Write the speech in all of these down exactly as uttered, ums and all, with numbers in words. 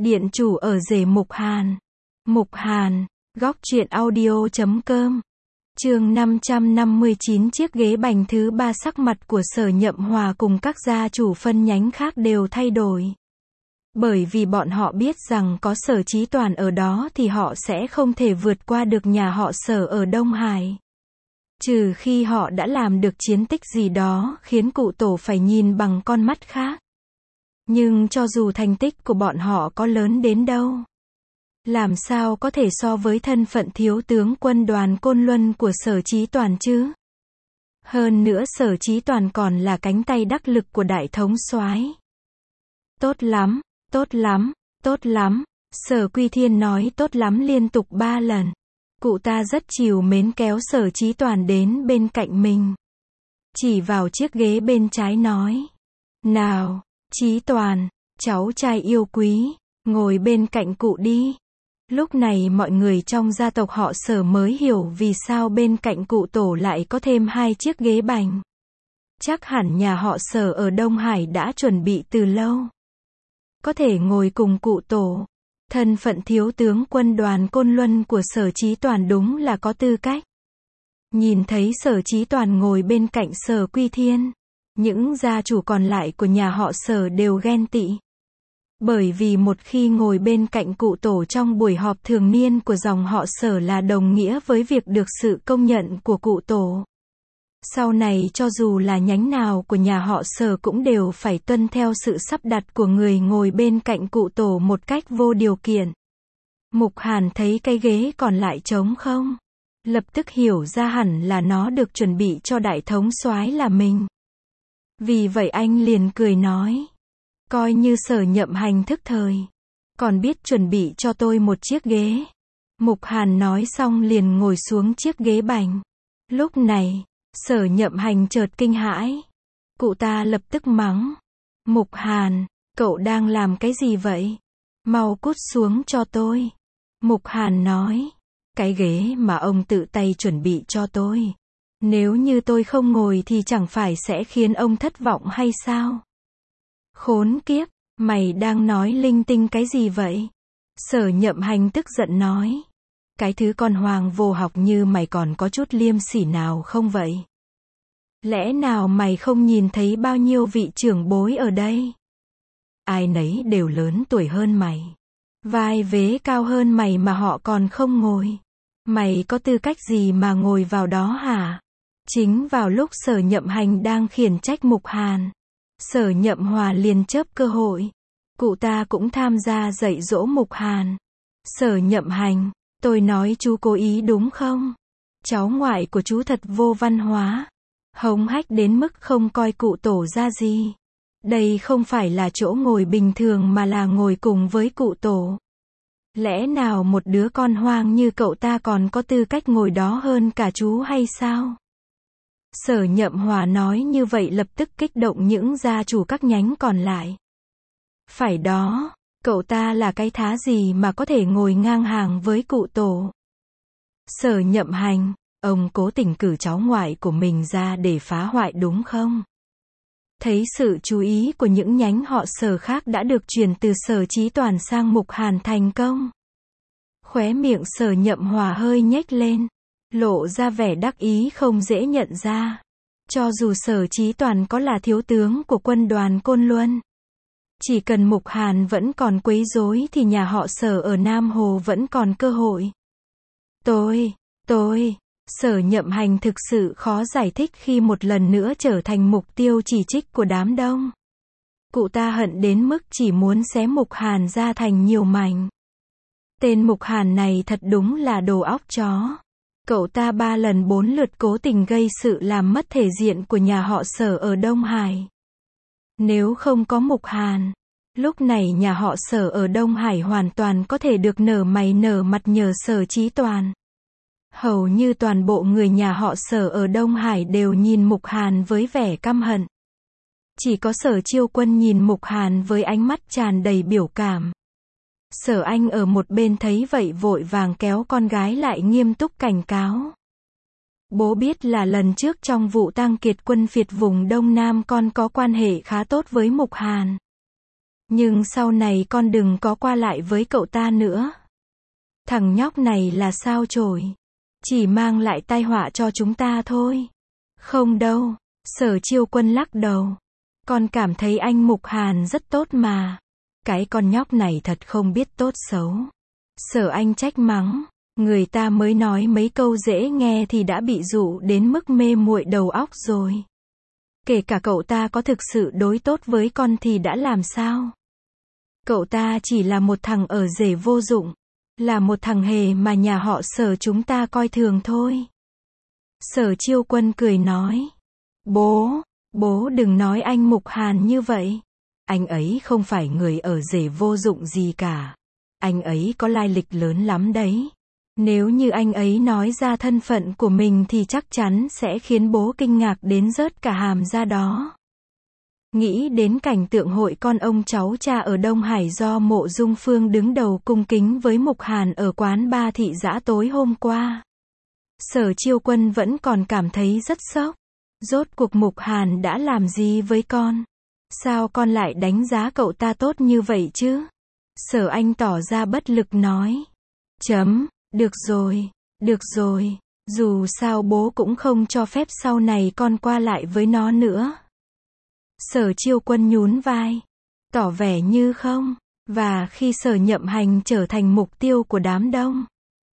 Điện chủ ở rể Mục Hàn. Mục Hàn, góc truyện audio chấm com. Chương năm trăm năm mươi chín. Chiếc ghế bành thứ ba. Sắc mặt của Sở Nhậm Hòa cùng các gia chủ phân nhánh khác đều thay đổi. Bởi vì bọn họ biết rằng có Sở Chí Toàn ở đó thì họ sẽ không thể vượt qua được nhà họ Sở ở Đông Hải. Trừ khi họ đã làm được chiến tích gì đó khiến cụ tổ phải nhìn bằng con mắt khác. Nhưng cho dù thành tích của bọn họ có lớn đến đâu, làm sao có thể so với thân phận thiếu tướng quân đoàn Côn Luân của Sở Chí Toàn chứ? Hơn nữa Sở Chí Toàn còn là cánh tay đắc lực của đại thống soái. Tốt lắm, tốt lắm, tốt lắm, Sở Quy Thiên nói tốt lắm liên tục ba lần. Cụ ta rất trìu mến kéo Sở Chí Toàn đến bên cạnh mình. Chỉ vào chiếc ghế bên trái nói. Nào, Chí Toàn, cháu trai yêu quý, ngồi bên cạnh cụ đi. Lúc này mọi người trong gia tộc họ Sở mới hiểu vì sao bên cạnh cụ tổ lại có thêm hai chiếc ghế bành. Chắc hẳn nhà họ Sở ở Đông Hải đã chuẩn bị từ lâu. Có thể ngồi cùng cụ tổ. Thân phận thiếu tướng quân đoàn Côn Luân của Sở Chí Toàn đúng là có tư cách. Nhìn thấy Sở Chí Toàn ngồi bên cạnh Sở Quy Thiên, những gia chủ còn lại của nhà họ Sở đều ghen tị. Bởi vì một khi ngồi bên cạnh cụ tổ trong buổi họp thường niên của dòng họ Sở là đồng nghĩa với việc được sự công nhận của cụ tổ. Sau này cho dù là nhánh nào của nhà họ Sở cũng đều phải tuân theo sự sắp đặt của người ngồi bên cạnh cụ tổ một cách vô điều kiện. Mục Hàn thấy cái ghế còn lại trống không, lập tức hiểu ra hẳn là nó được chuẩn bị cho đại thống soái là mình. Vì vậy anh liền cười nói, coi như Sở Nhậm Hành thức thời, còn biết chuẩn bị cho tôi một chiếc ghế. Mục Hàn nói xong liền ngồi xuống chiếc ghế bành. Lúc này, Sở Nhậm Hành chợt kinh hãi. Cụ ta lập tức mắng. Mục Hàn, cậu đang làm cái gì vậy? Mau cút xuống cho tôi. Mục Hàn nói, cái ghế mà ông tự tay chuẩn bị cho tôi. Nếu như tôi không ngồi thì chẳng phải sẽ khiến ông thất vọng hay sao? Khốn kiếp, mày đang nói linh tinh cái gì vậy? Sở Nhậm Hành tức giận nói. Cái thứ con hoàng vô học như mày còn có chút liêm sỉ nào không vậy? Lẽ nào mày không nhìn thấy bao nhiêu vị trưởng bối ở đây? Ai nấy đều lớn tuổi hơn mày. Vai vế cao hơn mày mà họ còn không ngồi. Mày có tư cách gì mà ngồi vào đó hả? Chính vào lúc Sở Nhậm Hành đang khiển trách Mục Hàn, Sở Nhậm Hòa liền chớp cơ hội. Cụ ta cũng tham gia dạy dỗ Mục Hàn. Sở Nhậm Hành, tôi nói chú cố ý đúng không? Cháu ngoại của chú thật vô văn hóa. Hống hách đến mức không coi cụ tổ ra gì. Đây không phải là chỗ ngồi bình thường mà là ngồi cùng với cụ tổ. Lẽ nào một đứa con hoang như cậu ta còn có tư cách ngồi đó hơn cả chú hay sao? Sở Nhậm Hòa nói như vậy lập tức kích động những gia chủ các nhánh còn lại. Phải đó, cậu ta là cái thá gì mà có thể ngồi ngang hàng với cụ tổ? Sở Nhậm Hành, ông cố tình cử cháu ngoại của mình ra để phá hoại đúng không? Thấy sự chú ý của những nhánh họ Sở khác đã được chuyển từ Sở Chí Toàn sang Mục Hàn thành công. Khóe miệng Sở Nhậm Hòa hơi nhếch lên, lộ ra vẻ đắc ý không dễ nhận ra. Cho dù Sở Chí Toàn có là thiếu tướng của quân đoàn Côn Luân, chỉ cần Mục Hàn vẫn còn quấy rối thì nhà họ Sở ở Nam Hồ vẫn còn cơ hội. Tôi, tôi, Sở Nhậm Hành thực sự khó giải thích khi một lần nữa trở thành mục tiêu chỉ trích của đám đông. Cụ ta hận đến mức chỉ muốn xé Mục Hàn ra thành nhiều mảnh. Tên Mục Hàn này thật đúng là đồ óc chó. Cậu ta ba lần bốn lượt cố tình gây sự làm mất thể diện của nhà họ Sở ở Đông Hải. Nếu không có Mục Hàn, lúc này nhà họ Sở ở Đông Hải hoàn toàn có thể được nở mày nở mặt nhờ Sở Chí Toàn. Hầu như toàn bộ người nhà họ Sở ở Đông Hải đều nhìn Mục Hàn với vẻ căm hận. Chỉ có Sở Chiêu Quân nhìn Mục Hàn với ánh mắt tràn đầy biểu cảm. Sở Anh ở một bên thấy vậy vội vàng kéo con gái lại nghiêm túc cảnh cáo. Bố biết là lần trước trong vụ tang kiệt quân phiệt vùng Đông Nam con có quan hệ khá tốt với Mục Hàn. Nhưng sau này con đừng có qua lại với cậu ta nữa. Thằng nhóc này là sao chổi. Chỉ mang lại tai họa cho chúng ta thôi. Không đâu. Sở Chiêu Quân lắc đầu. Con cảm thấy anh Mục Hàn rất tốt mà. Cái con nhóc này thật không biết tốt xấu. Sở Anh trách mắng. Người ta mới nói mấy câu dễ nghe thì đã bị dụ đến mức mê muội đầu óc rồi. Kể cả cậu ta có thực sự đối tốt với con thì đã làm sao? Cậu ta chỉ là một thằng ở rể vô dụng. Là một thằng hề mà nhà họ Sở chúng ta coi thường thôi. Sở Chiêu Quân cười nói. Bố, bố đừng nói anh Mục Hàn như vậy. Anh ấy không phải người ở rể vô dụng gì cả. Anh ấy có lai lịch lớn lắm đấy. Nếu như anh ấy nói ra thân phận của mình thì chắc chắn sẽ khiến bố kinh ngạc đến rớt cả hàm ra đó. Nghĩ đến cảnh tượng hội con ông cháu cha ở Đông Hải do Mộ Dung Phương đứng đầu cung kính với Mục Hàn ở quán ba thị dã tối hôm qua. Sở Chiêu Quân vẫn còn cảm thấy rất sốc. Rốt cuộc Mục Hàn đã làm gì với con? Sao con lại đánh giá cậu ta tốt như vậy chứ? Sở Anh tỏ ra bất lực nói. Chấm, được rồi, được rồi, dù sao bố cũng không cho phép sau này con qua lại với nó nữa. Sở Chiêu Quân nhún vai, tỏ vẻ như không, và khi Sở Nhậm Hành trở thành mục tiêu của đám đông.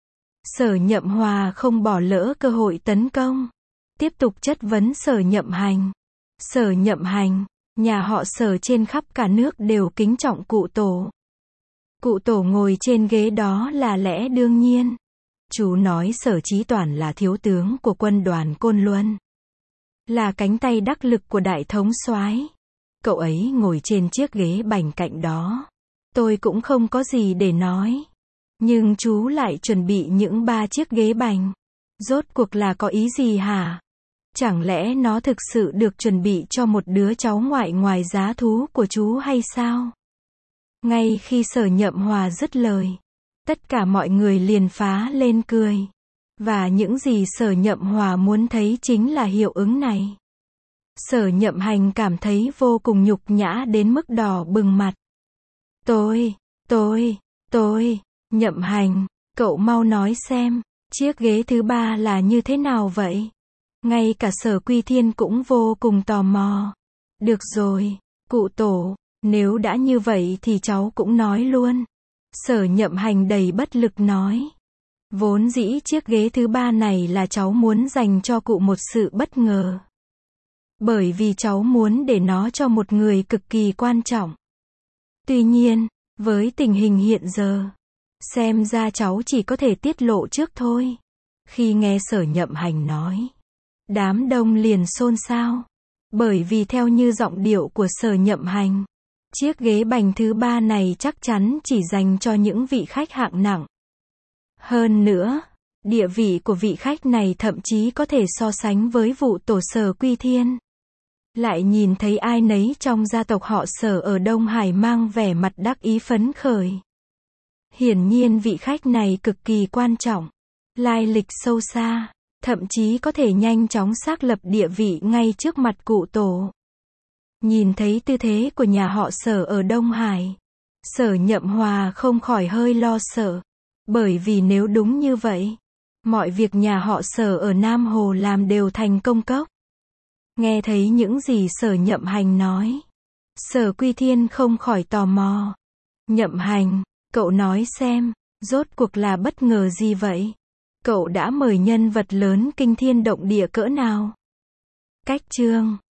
Sở Nhậm Hòa không bỏ lỡ cơ hội tấn công, tiếp tục chất vấn Sở Nhậm Hành. Sở Nhậm Hành, nhà họ Sở trên khắp cả nước đều kính trọng cụ tổ. Cụ tổ ngồi trên ghế đó là lẽ đương nhiên. Chú nói Sở Chí Toàn là thiếu tướng của quân đoàn Côn Luân. Là cánh tay đắc lực của đại thống soái. Cậu ấy ngồi trên chiếc ghế bành cạnh đó. Tôi cũng không có gì để nói. Nhưng chú lại chuẩn bị những ba chiếc ghế bành. Rốt cuộc là có ý gì hả? Chẳng lẽ nó thực sự được chuẩn bị cho một đứa cháu ngoại ngoài giá thú của chú hay sao? Ngay khi Sở Nhậm Hòa dứt lời, tất cả mọi người liền phá lên cười. Và những gì Sở Nhậm Hòa muốn thấy chính là hiệu ứng này. Sở Nhậm Hành cảm thấy vô cùng nhục nhã đến mức đỏ bừng mặt. Tôi, tôi, tôi, Nhậm Hành, cậu mau nói xem, chiếc ghế thứ ba là như thế nào vậy? Ngay cả Sở Quy Thiên cũng vô cùng tò mò. Được rồi, cụ tổ, nếu đã như vậy thì cháu cũng nói luôn. Sở Nhậm Hành đầy bất lực nói. Vốn dĩ chiếc ghế thứ ba này là cháu muốn dành cho cụ một sự bất ngờ. Bởi vì cháu muốn để nó cho một người cực kỳ quan trọng. Tuy nhiên, với tình hình hiện giờ, xem ra cháu chỉ có thể tiết lộ trước thôi. Khi nghe Sở Nhậm Hành nói, đám đông liền xôn xao. Bởi vì theo như giọng điệu của Sở Nhậm Hành, chiếc ghế bành thứ ba này chắc chắn chỉ dành cho những vị khách hạng nặng. Hơn nữa, địa vị của vị khách này thậm chí có thể so sánh với vụ tổ Sở Quy Thiên. Lại nhìn thấy ai nấy trong gia tộc họ Sở ở Đông Hải mang vẻ mặt đắc ý phấn khởi. Hiển nhiên vị khách này cực kỳ quan trọng, lai lịch sâu xa, thậm chí có thể nhanh chóng xác lập địa vị ngay trước mặt cụ tổ. Nhìn thấy tư thế của nhà họ Sở ở Đông Hải, Sở Nhậm Hòa không khỏi hơi lo sợ. Bởi vì nếu đúng như vậy, mọi việc nhà họ Sở ở Nam Hồ làm đều thành công cốc. Nghe thấy những gì Sở Nhậm Hành nói, Sở Quy Thiên không khỏi tò mò. Nhậm Hành, cậu nói xem, rốt cuộc là bất ngờ gì vậy? Cậu đã mời nhân vật lớn kinh thiên động địa cỡ nào? Cách chương